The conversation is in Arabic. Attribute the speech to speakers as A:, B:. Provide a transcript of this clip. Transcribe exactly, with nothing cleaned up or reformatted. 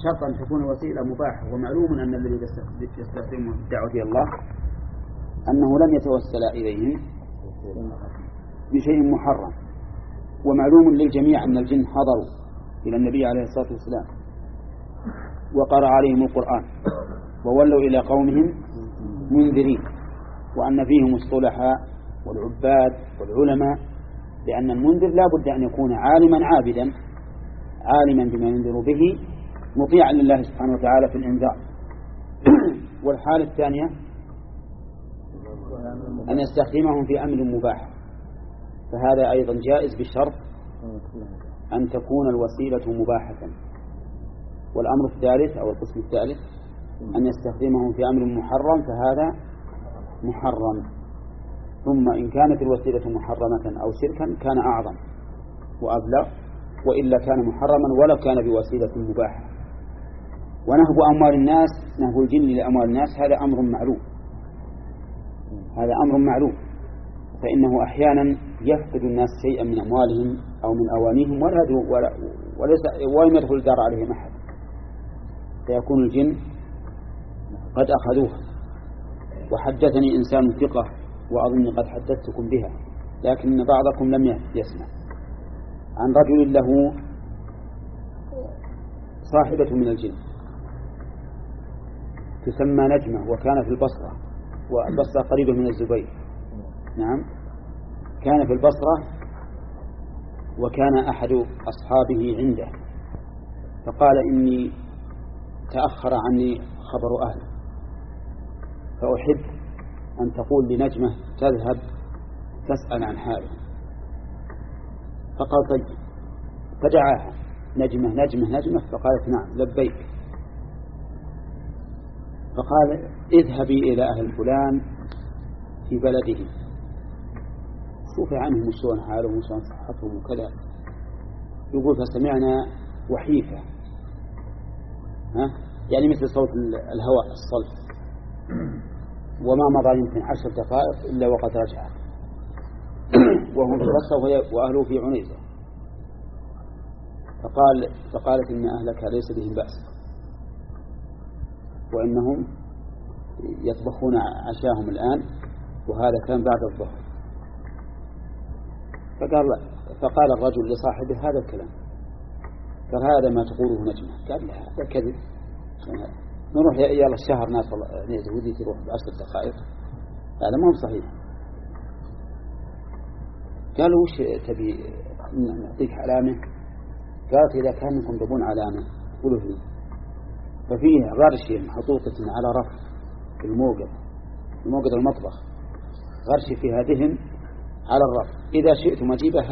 A: شرط أن تكون الوسيلة مباحة. ومعلوم أن الذي يستخدمه في الدعوة إلى الله أنه لم يتوسل إليهم بشيء محرم. ومعلوم للجميع أن الجن حضروا إلى النبي عليه الصلاة والسلام وقرأ عليهم القرآن وولوا إلى قومهم منذرين، وأن فيهم الصلحاء والعباد والعلماء، لأن المنذر لا بد أن يكون عالما عابدا عالما بما ينذر به مطيعا لله سبحانه وتعالى في الإنذار. والحالة الثانية أن يستخدمهم في أمر مباح، فهذا أيضا جائز بشرط أن تكون الوسيلة مباحة. والأمر الثالث أو القسم الثالث أن يستخدمهم في أمر محرم، فهذا محرم. ثم إن كانت الوسيلة محرمة أو شركا كان أعظم وأبلغ، وإلا كان محرما ولو كان بوسيلة مباحة. ونهب أموال الناس، نهب الجن لأموال الناس، هذا أمر معلوم، هذا أمر معلوم. فإنه أحيانا يفقد الناس شيئا من أموالهم أو من أوانيهم ولم يدخل الدار عليهم أحد، فيكون الجن قد أخذوها. وحدثني إنسان ثقة وأظن قد حدثتكم بها، لكن بعضكم لم يسمع، عن رجل له صاحبة من الجن تسمى نجمة، وكان في البصرة، والبصرة قريبة من الزبير. نعم، كان في البصرة وكان أحد أصحابه عنده، فقال إني تأخر عني خبر أهل، فأحب أن تقول لنجمة تذهب تسأل عن حاله. فقال طيب، فدعاها نجمة نجمة نجمة، فقالت نعم لبيك. فقال اذهبي إلى أهل فلان في بلده، شوفي عنهم شلون حالهم وشلون صحتهم وكذا. يقول فسمعنا وحيفة، ها يعني مثل صوت الهواء الصلب، وما مضى يمكن عشر دقائق إلا وقد رجع، وهم في البصرة وأهله في عنيزة. فقال فقالت إن أهلك ليس بهم بأس، وإنهم يطبخون عشاهم الآن، وهذا كان بعد الظهر. فقال فقال الرجل لصاحبه هذا الكلام، قال هذا ما تقوله نجمة. قال لا، هذا كذب، نروح يلا الشهر ناس ودي تروح بعشر دقائق، هذا ما هو صحيح. قالوا وش تبي نعطيك علامة؟ قالت إذا كان منكم تبون علامة قولوا لي. ففيه غرش محطوطة على رف في الموقد، الموقد المطبخ، غرش فيها دهن على الرف، إذا شئتم أجيبها